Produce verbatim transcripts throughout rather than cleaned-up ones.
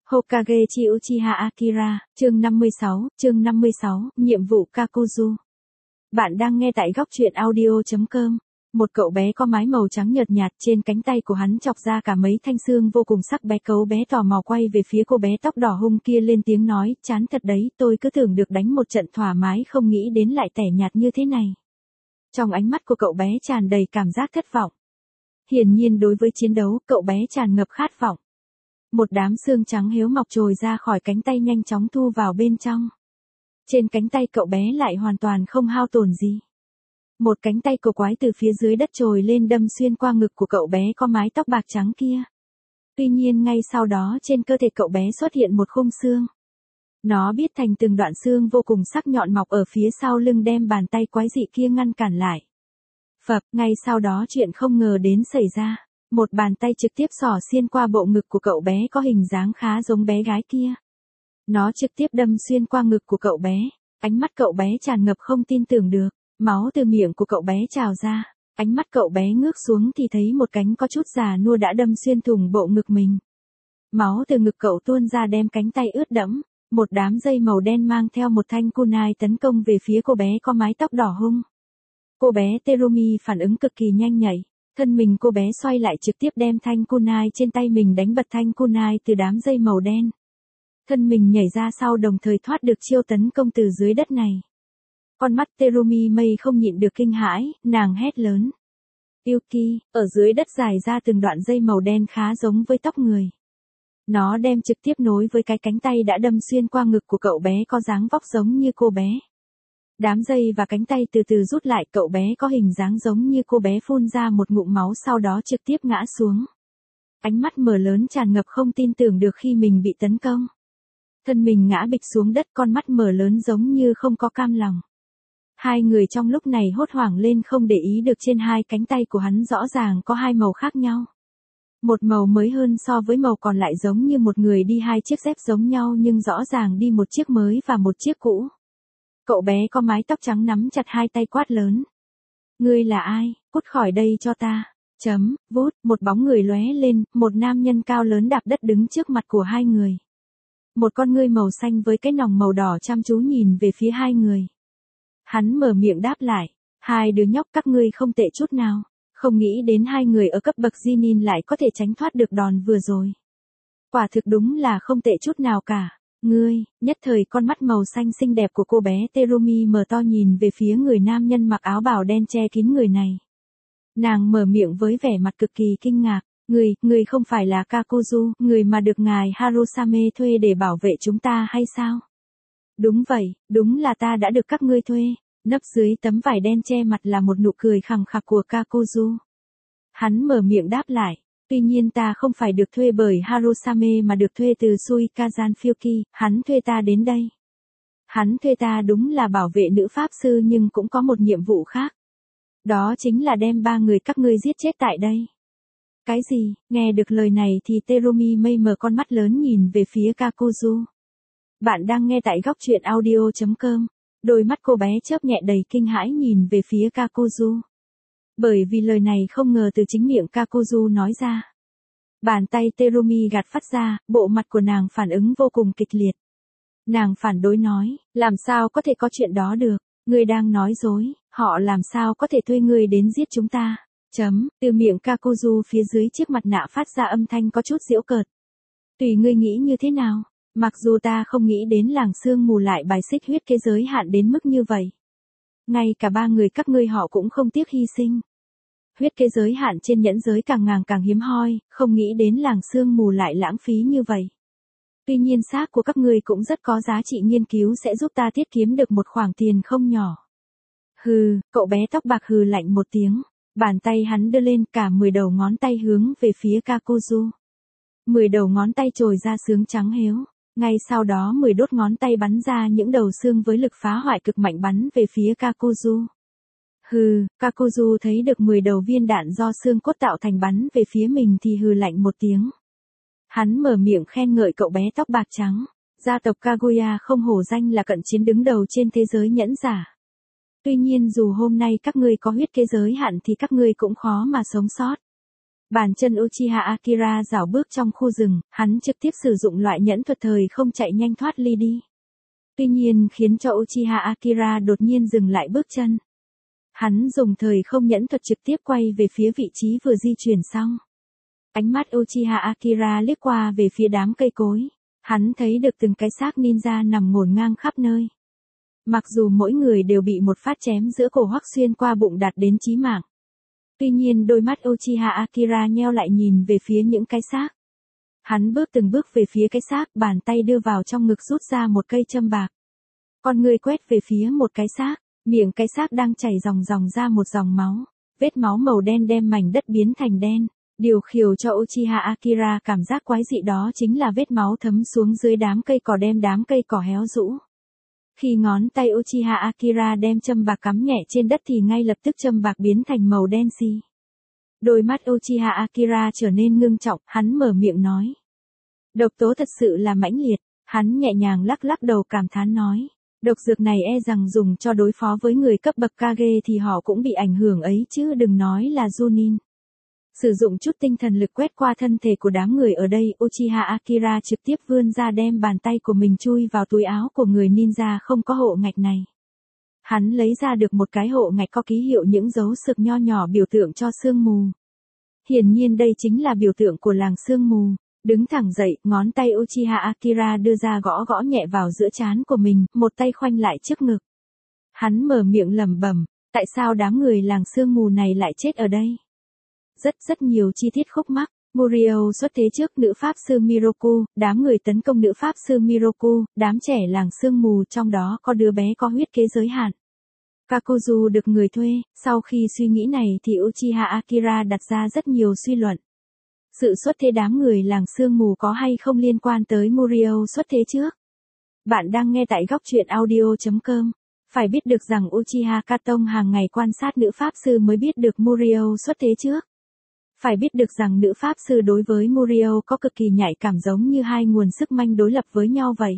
Hokage chi Uchiha Akira, chương năm mươi sáu, chương năm mươi sáu, nhiệm vụ Kakuzu. Bạn đang nghe tại góc truyện audio chấm com. Một cậu bé có mái màu trắng nhợt nhạt, trên cánh tay của hắn chọc ra cả mấy thanh xương vô cùng sắc bé. Cậu bé tò mò quay về phía cô bé tóc đỏ hung kia lên tiếng nói, chán thật đấy, tôi cứ tưởng được đánh một trận thoải mái không nghĩ đến lại tẻ nhạt như thế này. Trong ánh mắt của cậu bé tràn đầy cảm giác thất vọng. Hiển nhiên đối với chiến đấu, cậu bé tràn ngập khát vọng. Một đám xương trắng héo mọc trồi ra khỏi cánh tay nhanh chóng thu vào bên trong. Trên cánh tay cậu bé lại hoàn toàn không hao tổn gì. Một cánh tay cổ quái từ phía dưới đất trồi lên đâm xuyên qua ngực của cậu bé có mái tóc bạc trắng kia. Tuy nhiên ngay sau đó trên cơ thể cậu bé xuất hiện một khung xương. Nó biết thành từng đoạn xương vô cùng sắc nhọn mọc ở phía sau lưng đem bàn tay quái dị kia ngăn cản lại. Phập, ngay sau đó chuyện không ngờ đến xảy ra. Một bàn tay trực tiếp xỏ xuyên qua bộ ngực của cậu bé có hình dáng khá giống bé gái kia. Nó trực tiếp đâm xuyên qua ngực của cậu bé. Ánh mắt cậu bé tràn ngập không tin tưởng được. Máu từ miệng của cậu bé trào ra. Ánh mắt cậu bé ngước xuống thì thấy một cánh có chút già nua đã đâm xuyên thủng bộ ngực mình. Máu từ ngực cậu tuôn ra đem cánh tay ướt đẫm. Một đám dây màu đen mang theo một thanh kunai tấn công về phía cô bé có mái tóc đỏ hung. Cô bé Terumi phản ứng cực kỳ nhanh nhạy. Thân mình cô bé xoay lại trực tiếp đem thanh kunai trên tay mình đánh bật thanh kunai từ đám dây màu đen. Thân mình nhảy ra sau đồng thời thoát được chiêu tấn công từ dưới đất này. Con mắt Terumi mây không nhịn được kinh hãi, nàng hét lớn. Yuki, ở dưới đất dài ra từng đoạn dây màu đen khá giống với tóc người. Nó đem trực tiếp nối với cái cánh tay đã đâm xuyên qua ngực của cậu bé có dáng vóc giống như cô bé. Đám dây và cánh tay từ từ rút lại, cậu bé có hình dáng giống như cô bé phun ra một ngụm máu sau đó trực tiếp ngã xuống. Ánh mắt mở lớn tràn ngập không tin tưởng được khi mình bị tấn công. Thân mình ngã bịch xuống đất, con mắt mở lớn giống như không có cam lòng. Hai người trong lúc này hốt hoảng lên không để ý được trên hai cánh tay của hắn rõ ràng có hai màu khác nhau. Một màu mới hơn so với màu còn lại giống như một người đi hai chiếc dép giống nhau nhưng rõ ràng đi một chiếc mới và một chiếc cũ. Cậu bé có mái tóc trắng nắm chặt hai tay quát lớn. Ngươi là ai, cút khỏi đây cho ta. Chấm, vút, một bóng người lóe lên, một nam nhân cao lớn đạp đất đứng trước mặt của hai người. Một con ngươi màu xanh với cái nòng màu đỏ chăm chú nhìn về phía hai người. Hắn mở miệng đáp lại, hai đứa nhóc các ngươi không tệ chút nào, không nghĩ đến hai người ở cấp bậc Genin lại có thể tránh thoát được đòn vừa rồi. Quả thực đúng là không tệ chút nào cả. Ngươi, nhất thời con mắt màu xanh xinh đẹp của cô bé Terumi mở to nhìn về phía người nam nhân mặc áo bào đen che kín người này. Nàng mở miệng với vẻ mặt cực kỳ kinh ngạc, người, người không phải là Kakuzu, người mà được ngài Harusame thuê để bảo vệ chúng ta hay sao? Đúng vậy, đúng là ta đã được các ngươi thuê. Nấp dưới tấm vải đen che mặt là một nụ cười khẳng khặc của Kakuzu. Hắn mở miệng đáp lại. Tuy nhiên ta không phải được thuê bởi Harusame mà được thuê từ Suikazan Fuki, hắn thuê ta đến đây. Hắn thuê ta đúng là bảo vệ nữ pháp sư nhưng cũng có một nhiệm vụ khác. Đó chính là đem ba người các ngươi giết chết tại đây. Cái gì? Nghe được lời này thì Terumi mây mở con mắt lớn nhìn về phía Kakuzu. Bạn đang nghe tại góc truyện audio chấm com. Đôi mắt cô bé chớp nhẹ đầy kinh hãi nhìn về phía Kakuzu. Bởi vì lời này không ngờ từ chính miệng Kakuzu nói ra. Bàn tay Terumi gạt phát ra, bộ mặt của nàng phản ứng vô cùng kịch liệt. Nàng phản đối nói, làm sao có thể có chuyện đó được, ngươi đang nói dối, họ làm sao có thể thuê ngươi đến giết chúng ta. Chấm, từ miệng Kakuzu phía dưới chiếc mặt nạ phát ra âm thanh có chút giễu cợt. Tùy ngươi nghĩ như thế nào, mặc dù ta không nghĩ đến làng sương mù lại bài xích huyết kế giới hạn đến mức như vậy. Ngay cả ba người các ngươi họ cũng không tiếc hy sinh. Huyết kế giới hạn trên nhẫn giới càng ngàng càng hiếm hoi, không nghĩ đến làng sương mù lại lãng phí như vậy. Tuy nhiên xác của các ngươi cũng rất có giá trị nghiên cứu sẽ giúp ta tiết kiếm được một khoản tiền không nhỏ. Hừ, cậu bé tóc bạc hừ lạnh một tiếng, bàn tay hắn đưa lên cả mười đầu ngón tay hướng về phía Kakuzu. Mười đầu ngón tay trồi ra xương trắng héo. Ngay sau đó mười đốt ngón tay bắn ra những đầu xương với lực phá hoại cực mạnh bắn về phía Kakuzu. Hừ, Kakuzu thấy được mười đầu viên đạn do xương cốt tạo thành bắn về phía mình thì hừ lạnh một tiếng. Hắn mở miệng khen ngợi cậu bé tóc bạc trắng. Gia tộc Kaguya không hổ danh là cận chiến đứng đầu trên thế giới nhẫn giả. Tuy nhiên dù hôm nay các ngươi có huyết kế giới hạn thì các ngươi cũng khó mà sống sót. Bàn chân Uchiha Akira rảo bước trong khu rừng, hắn trực tiếp sử dụng loại nhẫn thuật thời không chạy nhanh thoát ly đi. Tuy nhiên khiến cho Uchiha Akira đột nhiên dừng lại bước chân. Hắn dùng thời không nhẫn thuật trực tiếp quay về phía vị trí vừa di chuyển xong. Ánh mắt Uchiha Akira liếc qua về phía đám cây cối. Hắn thấy được từng cái xác ninja nằm ngổn ngang khắp nơi. Mặc dù mỗi người đều bị một phát chém giữa cổ hoắc xuyên qua bụng đạt đến chí mạng. Tuy nhiên đôi mắt Uchiha Akira nheo lại nhìn về phía những cái xác. Hắn bước từng bước về phía cái xác, bàn tay đưa vào trong ngực rút ra một cây châm bạc. Con người quét về phía một cái xác, miệng cái xác đang chảy dòng dòng ra một dòng máu. Vết máu màu đen đem mảnh đất biến thành đen. Điều khiêu cho Uchiha Akira cảm giác quái dị đó chính là vết máu thấm xuống dưới đám cây cỏ đem đám cây cỏ héo rũ. Khi ngón tay Uchiha Akira đem châm bạc cắm nhẹ trên đất thì ngay lập tức châm bạc biến thành màu đen xì. Đôi mắt Uchiha Akira trở nên ngưng trọng, hắn mở miệng nói. Độc tố thật sự là mãnh liệt, hắn nhẹ nhàng lắc lắc đầu cảm thán nói. Độc dược này e rằng dùng cho đối phó với người cấp bậc Kage thì họ cũng bị ảnh hưởng ấy chứ đừng nói là Junin. Sử dụng chút tinh thần lực quét qua thân thể của đám người ở đây, Uchiha Akira trực tiếp vươn ra đem bàn tay của mình chui vào túi áo của người ninja không có hộ ngạch này. Hắn lấy ra được một cái hộ ngạch có ký hiệu những dấu sực nho nhỏ biểu tượng cho sương mù. Hiển nhiên đây chính là biểu tượng của làng sương mù. Đứng thẳng dậy, ngón tay Uchiha Akira đưa ra gõ gõ nhẹ vào giữa trán của mình, một tay khoanh lại trước ngực. Hắn mở miệng lẩm bẩm, tại sao đám người làng sương mù này lại chết ở đây? Rất rất nhiều chi tiết khúc mắc. Murio xuất thế trước nữ pháp sư Miroku, đám người tấn công nữ pháp sư Miroku, đám trẻ làng sương mù trong đó có đứa bé có huyết kế giới hạn. Kakuzu được người thuê, sau khi suy nghĩ này thì Uchiha Akira đặt ra rất nhiều suy luận. Sự xuất thế đám người làng sương mù có hay không liên quan tới Murio xuất thế trước? Bạn đang nghe tại góc truyện audio chấm com. Phải biết được rằng Uchiha Katon hàng ngày quan sát nữ pháp sư mới biết được Murio xuất thế trước. Phải biết được rằng nữ pháp sư đối với Murio có cực kỳ nhạy cảm giống như hai nguồn sức mạnh đối lập với nhau vậy.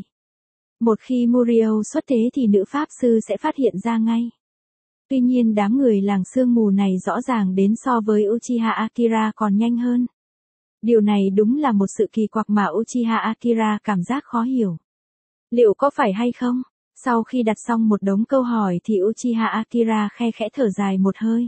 Một khi Murio xuất thế thì nữ pháp sư sẽ phát hiện ra ngay. Tuy nhiên đám người làng sương mù này rõ ràng đến so với Uchiha Akira còn nhanh hơn. Điều này đúng là một sự kỳ quặc mà Uchiha Akira cảm giác khó hiểu. Liệu có phải hay không? Sau khi đặt xong một đống câu hỏi thì Uchiha Akira khe khẽ thở dài một hơi.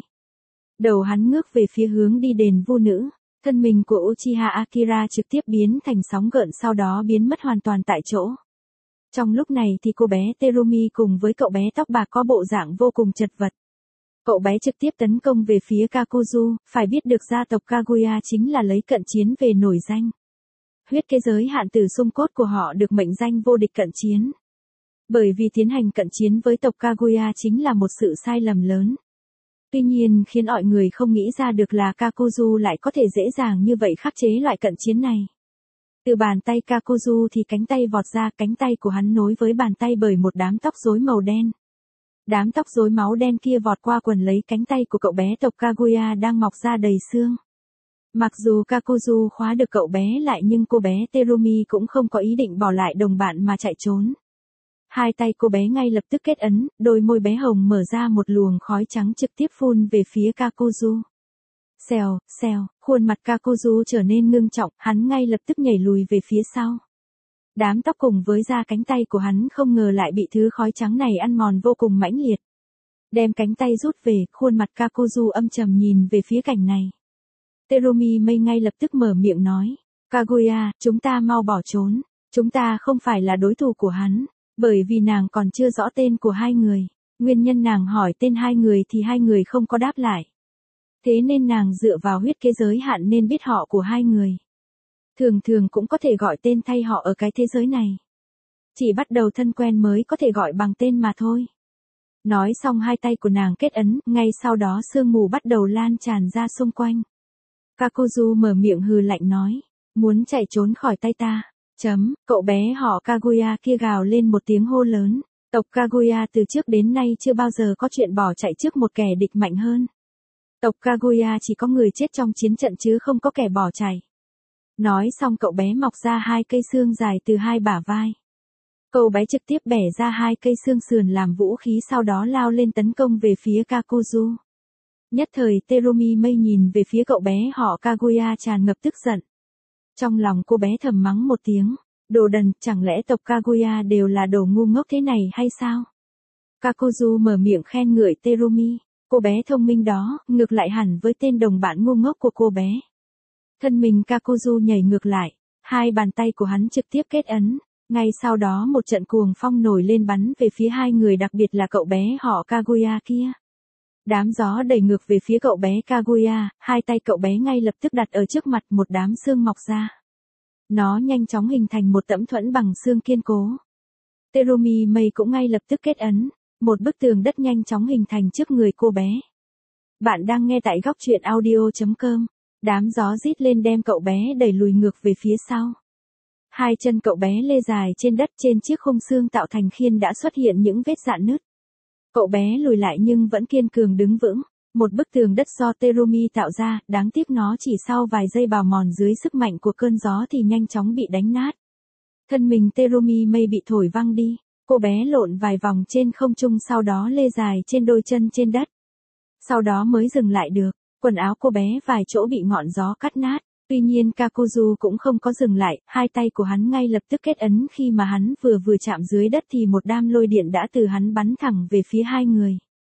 Đầu hắn ngước về phía hướng đi đền vu nữ, thân mình của Uchiha Akira trực tiếp biến thành sóng gợn sau đó biến mất hoàn toàn tại chỗ. Trong lúc này thì cô bé Terumi cùng với cậu bé tóc bạc có bộ dạng vô cùng chật vật. Cậu bé trực tiếp tấn công về phía Kakuzu, phải biết được gia tộc Kaguya chính là lấy cận chiến về nổi danh. Huyết kế giới hạn tử xung cốt của họ được mệnh danh vô địch cận chiến. Bởi vì tiến hành cận chiến với tộc Kaguya chính là một sự sai lầm lớn. Tuy nhiên khiến mọi người không nghĩ ra được là Kakuzu lại có thể dễ dàng như vậy khắc chế loại cận chiến này. Từ bàn tay Kakuzu thì cánh tay vọt ra, cánh tay của hắn nối với bàn tay bởi một đám tóc rối màu đen. Đám tóc rối máu đen kia vọt qua quần lấy cánh tay của cậu bé tộc Kaguya đang mọc ra đầy xương. Mặc dù Kakuzu khóa được cậu bé lại nhưng cô bé Terumi cũng không có ý định bỏ lại đồng bạn mà chạy trốn. Hai tay cô bé ngay lập tức kết ấn, đôi môi bé hồng mở ra một luồng khói trắng trực tiếp phun về phía Kakuzu. Xèo, xèo, khuôn mặt Kakuzu trở nên ngưng trọng, hắn ngay lập tức nhảy lùi về phía sau. Đám tóc cùng với da cánh tay của hắn không ngờ lại bị thứ khói trắng này ăn mòn vô cùng mãnh liệt. Đem cánh tay rút về, khuôn mặt Kakuzu âm trầm nhìn về phía cảnh này. Terumi mây ngay lập tức mở miệng nói, Kaguya, chúng ta mau bỏ trốn, chúng ta không phải là đối thủ của hắn. Bởi vì nàng còn chưa rõ tên của hai người, nguyên nhân nàng hỏi tên hai người thì hai người không có đáp lại. Thế nên nàng dựa vào huyết kế giới hạn nên biết họ của hai người. Thường thường cũng có thể gọi tên thay họ ở cái thế giới này. Chỉ bắt đầu thân quen mới có thể gọi bằng tên mà thôi. Nói xong hai tay của nàng kết ấn, ngay sau đó sương mù bắt đầu lan tràn ra xung quanh. Kakuzu mở miệng hừ lạnh nói, muốn chạy trốn khỏi tay ta. Chấm, cậu bé họ Kaguya kia gào lên một tiếng hô lớn. Tộc Kaguya từ trước đến nay chưa bao giờ có chuyện bỏ chạy trước một kẻ địch mạnh hơn. Tộc Kaguya chỉ có người chết trong chiến trận chứ không có kẻ bỏ chạy. Nói xong cậu bé mọc ra hai cây xương dài từ hai bả vai. Cậu bé trực tiếp bẻ ra hai cây xương sườn làm vũ khí sau đó lao lên tấn công về phía Kakuzu. Nhất thời Terumi Mei nhìn về phía cậu bé họ Kaguya tràn ngập tức giận. Trong lòng cô bé thầm mắng một tiếng, đồ đần, chẳng lẽ tộc Kaguya đều là đồ ngu ngốc thế này hay sao? Kakuzu mở miệng khen ngợi Terumi, cô bé thông minh đó, ngược lại hẳn với tên đồng bạn ngu ngốc của cô bé. Thân mình Kakuzu nhảy ngược lại, hai bàn tay của hắn trực tiếp kết ấn, ngay sau đó một trận cuồng phong nổi lên bắn về phía hai người, đặc biệt là cậu bé họ Kaguya kia. Đám gió đẩy ngược về phía cậu bé Kaguya, hai tay cậu bé ngay lập tức đặt ở trước mặt, một đám xương mọc ra. Nó nhanh chóng hình thành một tấm thuẫn bằng xương kiên cố. Terumi Mei cũng ngay lập tức kết ấn, một bức tường đất nhanh chóng hình thành trước người cô bé. Bạn đang nghe tại góc truyện audio chấm com. Đám gió rít lên đem cậu bé đẩy lùi ngược về phía sau. Hai chân cậu bé lê dài trên đất, trên chiếc khung xương tạo thành khiên đã xuất hiện những vết rạn nứt. Cậu bé lùi lại nhưng vẫn kiên cường đứng vững. Một bức tường đất do Terumi tạo ra, đáng tiếc nó chỉ sau vài giây bào mòn dưới sức mạnh của cơn gió thì nhanh chóng bị đánh nát. Thân mình Terumi Mei bị thổi văng đi, cô bé lộn vài vòng trên không trung, sau đó lê dài trên đôi chân trên đất. Sau đó mới dừng lại được, quần áo cô bé vài chỗ bị ngọn gió cắt nát. Tuy nhiên Kakuzu cũng không có dừng lại, hai tay của hắn ngay lập tức kết ấn, khi mà hắn vừa vừa chạm dưới đất thì một đam lôi điện đã từ hắn bắn thẳng về phía hai người.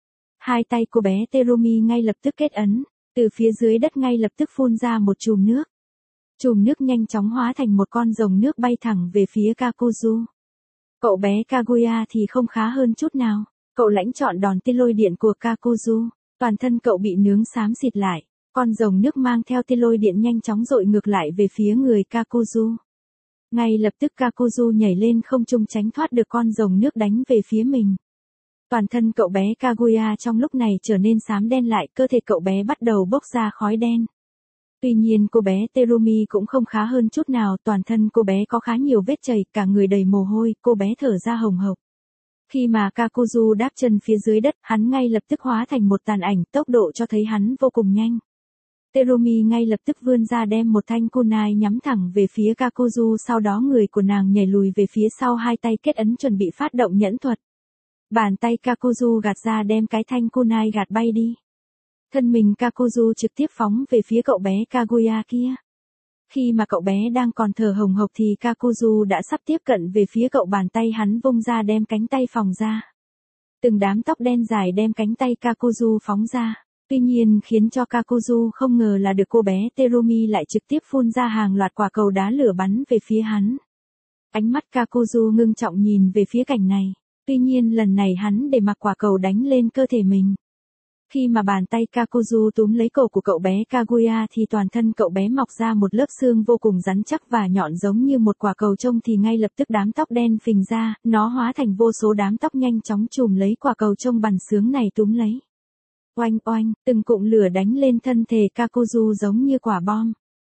Hai tay cô bé Terumi ngay lập tức kết ấn, từ phía dưới đất ngay lập tức phun ra một chùm nước. Chùm nước nhanh chóng hóa thành một con rồng nước bay thẳng về phía Kakuzu. Cậu bé Kaguya thì không khá hơn chút nào, cậu lãnh trọn đòn tia lôi điện của Kakuzu, toàn thân cậu bị nướng xám xịt lại. Con rồng nước mang theo tia lôi điện nhanh chóng dội ngược lại về phía người Kakuzu. Ngay lập tức Kakuzu nhảy lên không trung tránh thoát được con rồng nước đánh về phía mình. Toàn thân cậu bé Kaguya trong lúc này trở nên xám đen lại, cơ thể cậu bé bắt đầu bốc ra khói đen. Tuy nhiên cô bé Terumi cũng không khá hơn chút nào, toàn thân cô bé có khá nhiều vết chảy, cả người đầy mồ hôi, cô bé thở ra hồng hộc. Khi mà Kakuzu đáp chân phía dưới đất, hắn ngay lập tức hóa thành một tàn ảnh, tốc độ cho thấy hắn vô cùng nhanh. Terumi ngay lập tức vươn ra đem một thanh kunai nhắm thẳng về phía Kakuzu, sau đó người của nàng nhảy lùi về phía sau, hai tay kết ấn chuẩn bị phát động nhẫn thuật. Bàn tay Kakuzu gạt ra đem cái thanh kunai gạt bay đi. Thân mình Kakuzu trực tiếp phóng về phía cậu bé Kaguya kia. Khi mà cậu bé đang còn thở hồng hộc thì Kakuzu đã sắp tiếp cận về phía cậu, bàn tay hắn vung ra đem cánh tay phòng ra. Từng đám tóc đen dài đem cánh tay Kakuzu phóng ra. Tuy nhiên khiến cho Kakuzu không ngờ là được cô bé Terumi lại trực tiếp phun ra hàng loạt quả cầu đá lửa bắn về phía hắn. Ánh mắt Kakuzu ngưng trọng nhìn về phía cảnh này. Tuy nhiên lần này hắn để mặc quả cầu đánh lên cơ thể mình. Khi mà bàn tay Kakuzu túm lấy cổ của cậu bé Kaguya thì toàn thân cậu bé mọc ra một lớp xương vô cùng rắn chắc và nhọn giống như một quả cầu trông, thì ngay lập tức đám tóc đen phình ra, nó hóa thành vô số đám tóc nhanh chóng chùm lấy quả cầu trông bằn xướng này túm lấy. Oanh oanh, từng cụm lửa đánh lên thân thể Kakuzu giống như quả bom.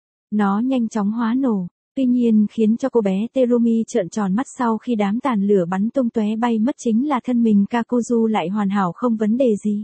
Nó nhanh chóng hóa nổ, tuy nhiên khiến cho cô bé Terumi trợn tròn mắt sau khi đám tàn lửa bắn tung tóe bay mất chính là thân mình Kakuzu lại hoàn hảo không vấn đề gì.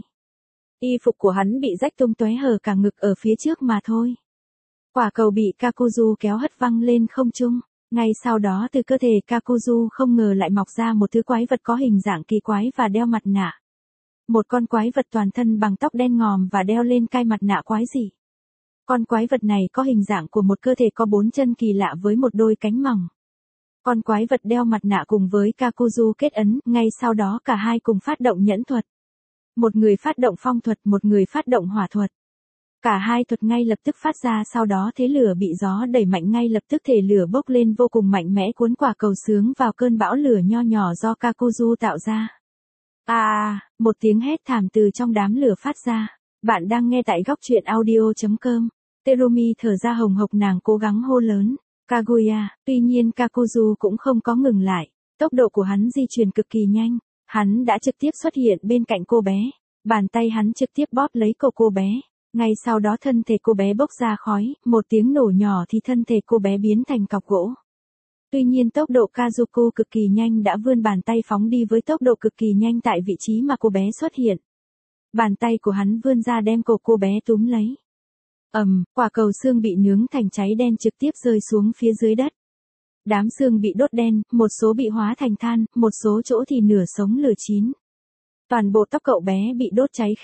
Y phục của hắn bị rách tung tóe hở cả ngực ở phía trước mà thôi. Quả cầu bị Kakuzu kéo hất văng lên không trung, ngay sau đó từ cơ thể Kakuzu không ngờ lại mọc ra một thứ quái vật có hình dạng kỳ quái và đeo mặt nạ. Một con quái vật toàn thân bằng tóc đen ngòm và đeo lên cai mặt nạ quái dị. Con quái vật này có hình dạng của một cơ thể có bốn chân kỳ lạ với một đôi cánh mỏng. Con quái vật đeo mặt nạ cùng với Kakuzu kết ấn, ngay sau đó cả hai cùng phát động nhẫn thuật. Một người phát động phong thuật, một người phát động hỏa thuật. Cả hai thuật ngay lập tức phát ra, sau đó thế lửa bị gió đẩy mạnh, ngay lập tức thể lửa bốc lên vô cùng mạnh mẽ, cuốn quả cầu sướng vào cơn bão lửa nho nhỏ do Kakuzu tạo ra. À, một tiếng hét thảm từ trong đám lửa phát ra. Bạn đang nghe tại góc truyện audio chấm com. Terumi thở ra hồng hộc, nàng cố gắng hô lớn, Kaguya, tuy nhiên Kakuzu cũng không có ngừng lại. Tốc độ của hắn di chuyển cực kỳ nhanh. Hắn đã trực tiếp xuất hiện bên cạnh cô bé. Bàn tay hắn trực tiếp bóp lấy cổ cô bé. Ngay sau đó thân thể cô bé bốc ra khói, một tiếng nổ nhỏ thì thân thể cô bé biến thành cọc gỗ. Tuy nhiên tốc độ Kazuko cực kỳ nhanh, đã vươn bàn tay phóng đi với tốc độ cực kỳ nhanh tại vị trí mà cô bé xuất hiện. Bàn tay của hắn vươn ra đem cổ cô bé túm lấy. Ầm, um, quả cầu xương bị nướng thành cháy đen trực tiếp rơi xuống phía dưới đất. Đám xương bị đốt đen, một số bị hóa thành than, một số chỗ thì nửa sống nửa chín. Toàn bộ tóc cậu bé bị đốt cháy khét,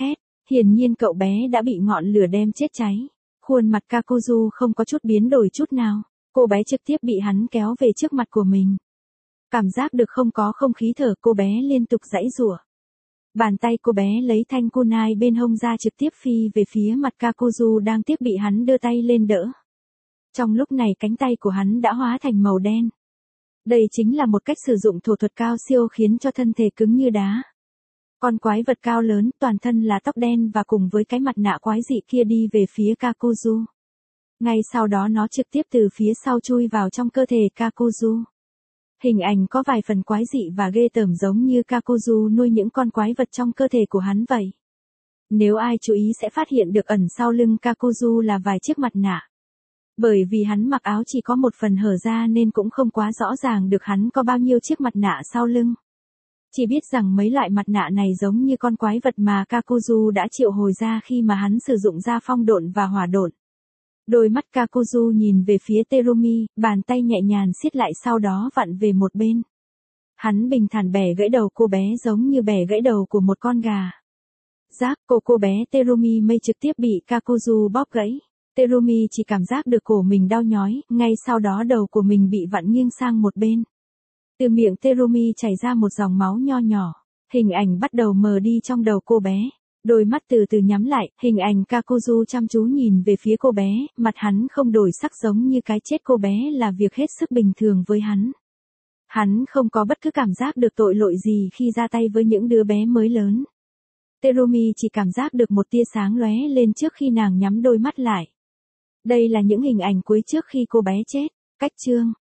Hiển nhiên cậu bé đã bị ngọn lửa đem chết cháy. Khuôn mặt Kakuzu không có chút biến đổi chút nào. Cô bé trực tiếp bị hắn kéo về trước mặt của mình. Cảm giác được không có không khí thở, cô bé liên tục giãy giụa. Bàn tay cô bé lấy thanh kunai bên hông ra trực tiếp phi về phía mặt Kakuzu đang tiếp bị hắn đưa tay lên đỡ. Trong lúc này cánh tay của hắn đã hóa thành màu đen. Đây chính là một cách sử dụng thổ thuật cao siêu khiến cho thân thể cứng như đá. Con quái vật cao lớn, toàn thân là tóc đen và cùng với cái mặt nạ quái dị kia đi về phía Kakuzu. Ngay sau đó nó trực tiếp từ phía sau chui vào trong cơ thể Kakuzu. Hình ảnh có vài phần quái dị và ghê tởm giống như Kakuzu nuôi những con quái vật trong cơ thể của hắn vậy. Nếu ai chú ý sẽ phát hiện được ẩn sau lưng Kakuzu là vài chiếc mặt nạ. Bởi vì hắn mặc áo chỉ có một phần hở ra nên cũng không quá rõ ràng được hắn có bao nhiêu chiếc mặt nạ sau lưng. Chỉ biết rằng mấy loại mặt nạ này giống như con quái vật mà Kakuzu đã triệu hồi ra khi mà hắn sử dụng ra phong độn và hỏa độn. Đôi mắt Kakuzu nhìn về phía Terumi, bàn tay nhẹ nhàng siết lại sau đó vặn về một bên. Hắn bình thản bẻ gãy đầu cô bé giống như bẻ gãy đầu của một con gà. Giác, cô cô bé Terumi mây trực tiếp bị Kakuzu bóp gãy. Terumi chỉ cảm giác được cổ mình đau nhói, ngay sau đó đầu của mình bị vặn nghiêng sang một bên. Từ miệng Terumi chảy ra một dòng máu nho nhỏ. Hình ảnh bắt đầu mờ đi trong đầu cô bé. Đôi mắt từ từ nhắm lại, hình ảnh Kakuzu chăm chú nhìn về phía cô bé, mặt hắn không đổi sắc giống như cái chết cô bé là việc hết sức bình thường với hắn. Hắn không có bất cứ cảm giác được tội lỗi gì khi ra tay với những đứa bé mới lớn. Terumi chỉ cảm giác được một tia sáng lóe lên trước khi nàng nhắm đôi mắt lại. Đây là những hình ảnh cuối trước khi cô bé chết. Cách chương